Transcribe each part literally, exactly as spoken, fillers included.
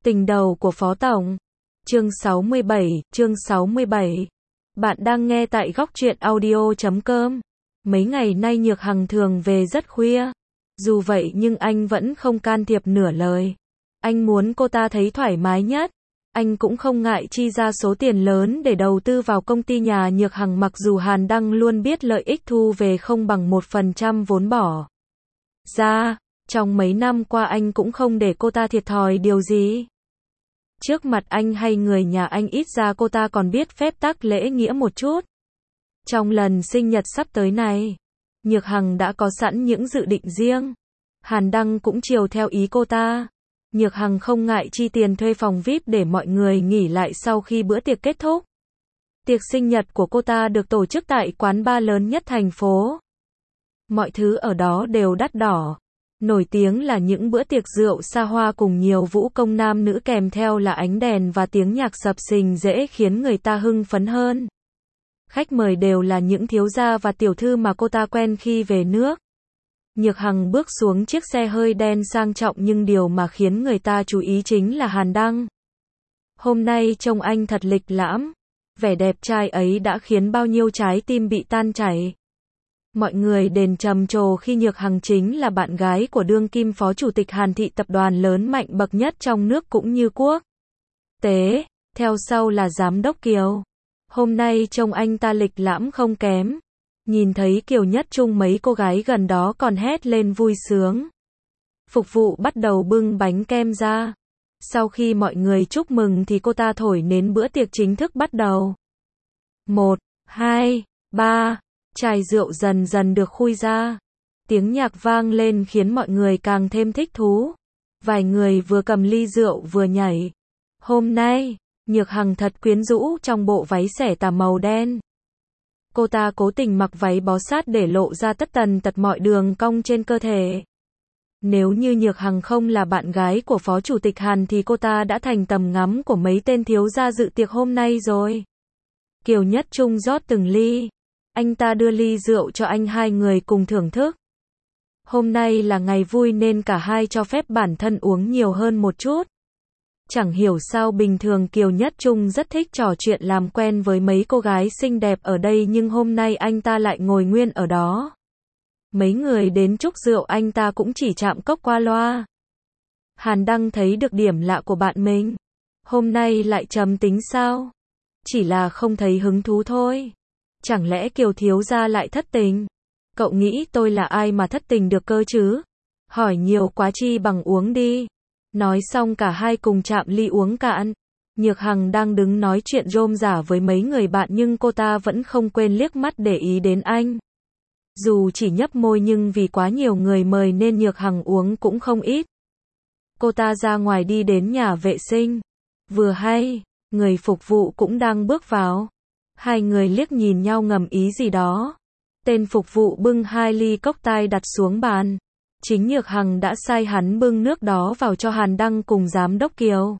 Tình đầu của Phó Tổng. Chương sáu mươi bảy, chương sáu mươi bảy. Bạn đang nghe tại góc truyện audio chấm com. Mấy ngày nay Nhược Hằng thường về rất khuya. Dù vậy nhưng anh vẫn không can thiệp nửa lời. Anh muốn cô ta thấy thoải mái nhất. Anh cũng không ngại chi ra số tiền lớn để đầu tư vào công ty nhà Nhược Hằng, mặc dù Hàn Đăng luôn biết lợi ích thu về không bằng một phần trăm vốn bỏ ra. Trong mấy năm qua anh cũng không để cô ta thiệt thòi điều gì. Trước mặt anh hay người nhà anh ít ra cô ta còn biết phép tắc lễ nghĩa một chút. Trong lần sinh nhật sắp tới này, Nhược Hằng đã có sẵn những dự định riêng. Hàn Đăng cũng chiều theo ý cô ta. Nhược Hằng không ngại chi tiền thuê phòng vi ai pi để mọi người nghỉ lại sau khi bữa tiệc kết thúc. Tiệc sinh nhật của cô ta được tổ chức tại quán bar lớn nhất thành phố. Mọi thứ ở đó đều đắt đỏ. Nổi tiếng là những bữa tiệc rượu xa hoa cùng nhiều vũ công nam nữ, kèm theo là ánh đèn và tiếng nhạc sập sình dễ khiến người ta hưng phấn hơn. Khách mời đều là những thiếu gia và tiểu thư mà cô ta quen khi về nước. Nhược Hằng bước xuống chiếc xe hơi đen sang trọng, nhưng điều mà khiến người ta chú ý chính là Hàn Đăng. Hôm nay trông anh thật lịch lãm. Vẻ đẹp trai ấy đã khiến bao nhiêu trái tim bị tan chảy. Mọi người đền trầm trồ khi Nhược Hằng chính là bạn gái của đương kim phó chủ tịch Hàn Thị, tập đoàn lớn mạnh bậc nhất trong nước cũng như quốc tế. Theo sau là giám đốc Kiều. Hôm nay trông anh ta lịch lãm không kém. Nhìn thấy Kiều Nhất Trung, mấy cô gái gần đó còn hét lên vui sướng. Phục vụ bắt đầu bưng bánh kem ra. Sau khi mọi người chúc mừng thì cô ta thổi nến, bữa tiệc chính thức bắt đầu. Một, hai, ba. Chai rượu dần dần được khui ra. Tiếng nhạc vang lên khiến mọi người càng thêm thích thú. Vài người vừa cầm ly rượu vừa nhảy. Hôm nay, Nhược Hằng thật quyến rũ trong bộ váy xẻ tà màu đen. Cô ta cố tình mặc váy bó sát để lộ ra tất tần tật mọi đường cong trên cơ thể. Nếu như Nhược Hằng không là bạn gái của phó chủ tịch Hàn thì cô ta đã thành tầm ngắm của mấy tên thiếu gia dự tiệc hôm nay rồi. Kiều Nhất Trung rót từng ly. Anh ta đưa ly rượu cho anh, hai người cùng thưởng thức. Hôm nay là ngày vui nên cả hai cho phép bản thân uống nhiều hơn một chút. Chẳng hiểu sao bình thường Kiều Nhất Trung rất thích trò chuyện làm quen với mấy cô gái xinh đẹp ở đây, nhưng hôm nay anh ta lại ngồi nguyên ở đó. Mấy người đến chúc rượu anh ta cũng chỉ chạm cốc qua loa. Hàn Đăng thấy được điểm lạ của bạn mình. Hôm nay lại trầm tính sao? Chỉ là không thấy hứng thú thôi. Chẳng lẽ Kiều thiếu gia lại thất tình? Cậu nghĩ tôi là ai mà thất tình được cơ chứ? Hỏi nhiều quá chi bằng uống đi. Nói xong cả hai cùng chạm ly uống cạn. Nhược Hằng đang đứng nói chuyện rôm rả với mấy người bạn, nhưng cô ta vẫn không quên liếc mắt để ý đến anh. Dù chỉ nhấp môi nhưng vì quá nhiều người mời nên Nhược Hằng uống cũng không ít. Cô ta ra ngoài đi đến nhà vệ sinh. Vừa hay, người phục vụ cũng đang bước vào. Hai người liếc nhìn nhau ngầm ý gì đó. Tên phục vụ bưng hai ly cocktail đặt xuống bàn. Chính Nhược Hằng đã sai hắn bưng nước đó vào cho Hàn Đăng cùng giám đốc Kiều.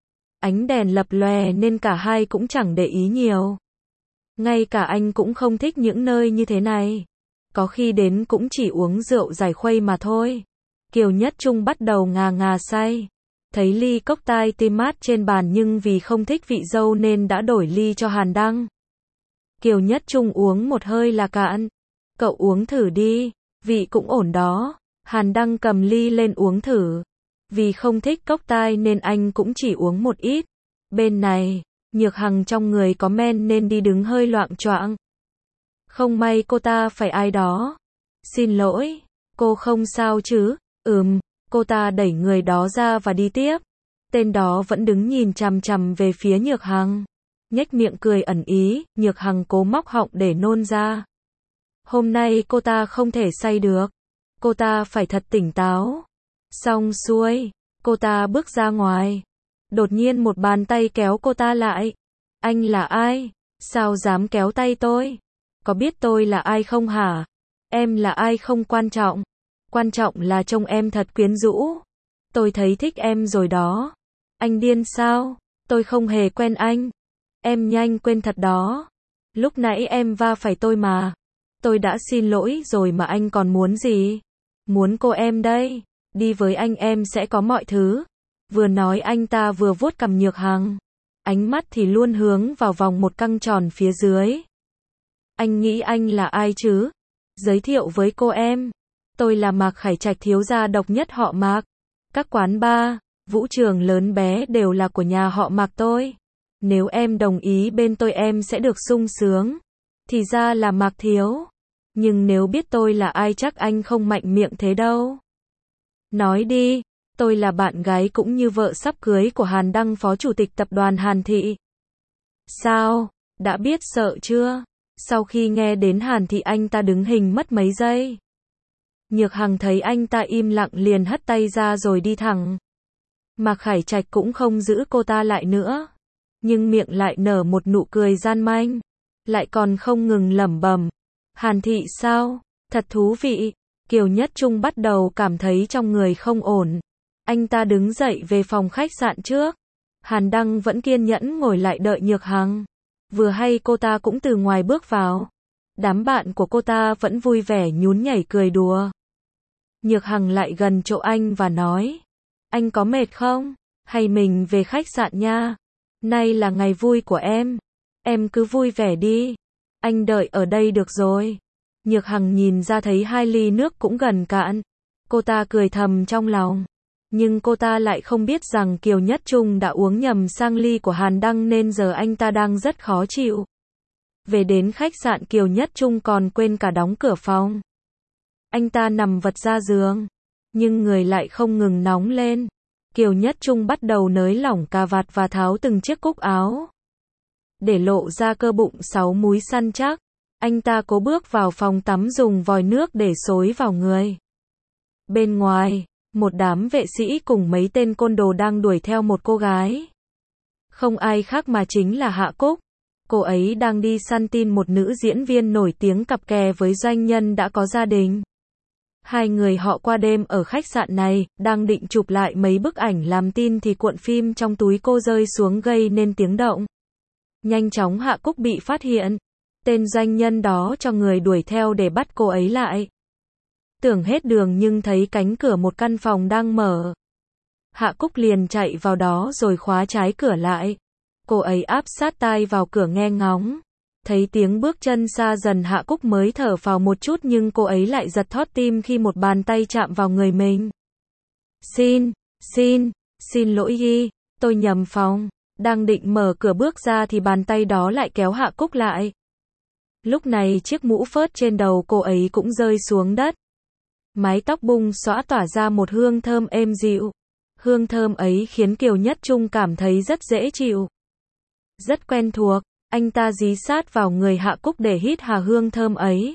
Ánh đèn lập lòe nên cả hai cũng chẳng để ý nhiều. Ngay cả anh cũng không thích những nơi như thế này. Có khi đến cũng chỉ uống rượu giải khuây mà thôi. Kiều Nhất Trung bắt đầu ngà ngà say. Thấy ly cocktail tim mát trên bàn nhưng vì không thích vị dâu nên đã đổi ly cho Hàn Đăng. Kiều Nhất Trung uống một hơi là cạn. Cậu uống thử đi, vị cũng ổn đó. Hàn Đăng cầm ly lên uống thử. Vì không thích cocktail nên anh cũng chỉ uống một ít. Bên này, Nhược Hằng trong người có men nên đi đứng hơi loạng choạng. Không may cô ta phải ai đó. Xin lỗi, cô không sao chứ? Ừm, cô ta đẩy người đó ra và đi tiếp. Tên đó vẫn đứng nhìn chằm chằm về phía Nhược Hằng. Nhếch miệng cười ẩn ý, Nhược Hằng cố móc họng để nôn ra. Hôm nay cô ta không thể say được. Cô ta phải thật tỉnh táo. Xong xuôi, cô ta bước ra ngoài. Đột nhiên một bàn tay kéo cô ta lại. Anh là ai? Sao dám kéo tay tôi? Có biết tôi là ai không hả? Em là ai không quan trọng. Quan trọng là trông em thật quyến rũ. Tôi thấy thích em rồi đó. Anh điên sao? Tôi không hề quen anh. Em nhanh quên thật đó. Lúc nãy em va phải tôi mà. Tôi đã xin lỗi rồi mà anh còn muốn gì? Muốn cô em đây. Đi với anh em sẽ có mọi thứ. Vừa nói anh ta vừa vuốt cằm Nhược Hằng. Ánh mắt thì luôn hướng vào vòng một căng tròn phía dưới. Anh nghĩ anh là ai chứ? Giới thiệu với cô em. Tôi là Mạc Khải Trạch, thiếu gia độc nhất họ Mạc. Các quán bar, vũ trường lớn bé đều là của nhà họ Mạc tôi. Nếu em đồng ý bên tôi em sẽ được sung sướng. Thì ra là Mạc thiếu. Nhưng nếu biết tôi là ai chắc anh không mạnh miệng thế đâu. Nói đi, tôi là bạn gái cũng như vợ sắp cưới của Hàn Đăng, phó chủ tịch tập đoàn Hàn Thị. Sao, đã biết sợ chưa? Sau khi nghe đến Hàn Thị anh ta đứng hình mất mấy giây. Nhược Hằng thấy anh ta im lặng liền hất tay ra rồi đi thẳng. Mạc Khải Trạch cũng không giữ cô ta lại nữa. Nhưng miệng lại nở một nụ cười gian manh. Lại còn không ngừng lẩm bẩm. Hàn Thị sao? Thật thú vị. Kiều Nhất Trung bắt đầu cảm thấy trong người không ổn. Anh ta đứng dậy về phòng khách sạn trước. Hàn Đăng vẫn kiên nhẫn ngồi lại đợi Nhược Hằng. Vừa hay cô ta cũng từ ngoài bước vào. Đám bạn của cô ta vẫn vui vẻ nhún nhảy cười đùa. Nhược Hằng lại gần chỗ anh và nói. Anh có mệt không? Hay mình về khách sạn nha? Nay là ngày vui của em. Em cứ vui vẻ đi. Anh đợi ở đây được rồi. Nhược Hằng nhìn ra thấy hai ly nước cũng gần cạn. Cô ta cười thầm trong lòng. Nhưng cô ta lại không biết rằng Kiều Nhất Trung đã uống nhầm sang ly của Hàn Đăng nên giờ anh ta đang rất khó chịu. Về đến khách sạn Kiều Nhất Trung còn quên cả đóng cửa phòng. Anh ta nằm vật ra giường. Nhưng người lại không ngừng nóng lên. Kiều Nhất Trung bắt đầu nới lỏng cà vạt và tháo từng chiếc cúc áo. Để lộ ra cơ bụng sáu múi săn chắc. Anh ta cố bước vào phòng tắm dùng vòi nước để xối vào người. Bên ngoài, một đám vệ sĩ cùng mấy tên côn đồ đang đuổi theo một cô gái. Không ai khác mà chính là Hạ Cúc. Cô ấy đang đi săn tin một nữ diễn viên nổi tiếng cặp kè với doanh nhân đã có gia đình. Hai người họ qua đêm ở khách sạn này, đang định chụp lại mấy bức ảnh làm tin thì cuộn phim trong túi cô rơi xuống gây nên tiếng động. Nhanh chóng Hạ Cúc bị phát hiện. Tên doanh nhân đó cho người đuổi theo để bắt cô ấy lại. Tưởng hết đường nhưng thấy cánh cửa một căn phòng đang mở. Hạ Cúc liền chạy vào đó rồi khóa trái cửa lại. Cô ấy áp sát tai vào cửa nghe ngóng. Thấy tiếng bước chân xa dần Hạ Cúc mới thở phào một chút nhưng cô ấy lại giật thót tim khi một bàn tay chạm vào người mình. Xin, xin, xin lỗi Ghi, tôi nhầm phòng. Đang định mở cửa bước ra thì bàn tay đó lại kéo Hạ Cúc lại. Lúc này chiếc mũ phớt trên đầu cô ấy cũng rơi xuống đất. Mái tóc bung xõa tỏa ra một hương thơm êm dịu. Hương thơm ấy khiến Kiều Nhất Trung cảm thấy rất dễ chịu. Rất quen thuộc, anh ta dí sát vào người Hạ Cúc để hít hà hương thơm ấy.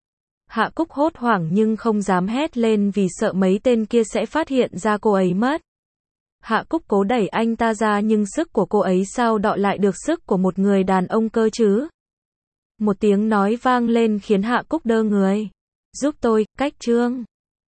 Hạ Cúc hốt hoảng nhưng không dám hét lên vì sợ mấy tên kia sẽ phát hiện ra cô ấy mất. Hạ Cúc cố đẩy anh ta ra nhưng sức của cô ấy sao đọ lại được sức của một người đàn ông cơ chứ? Một tiếng nói vang lên khiến Hạ Cúc đơ người. Giúp tôi, Cách Trương.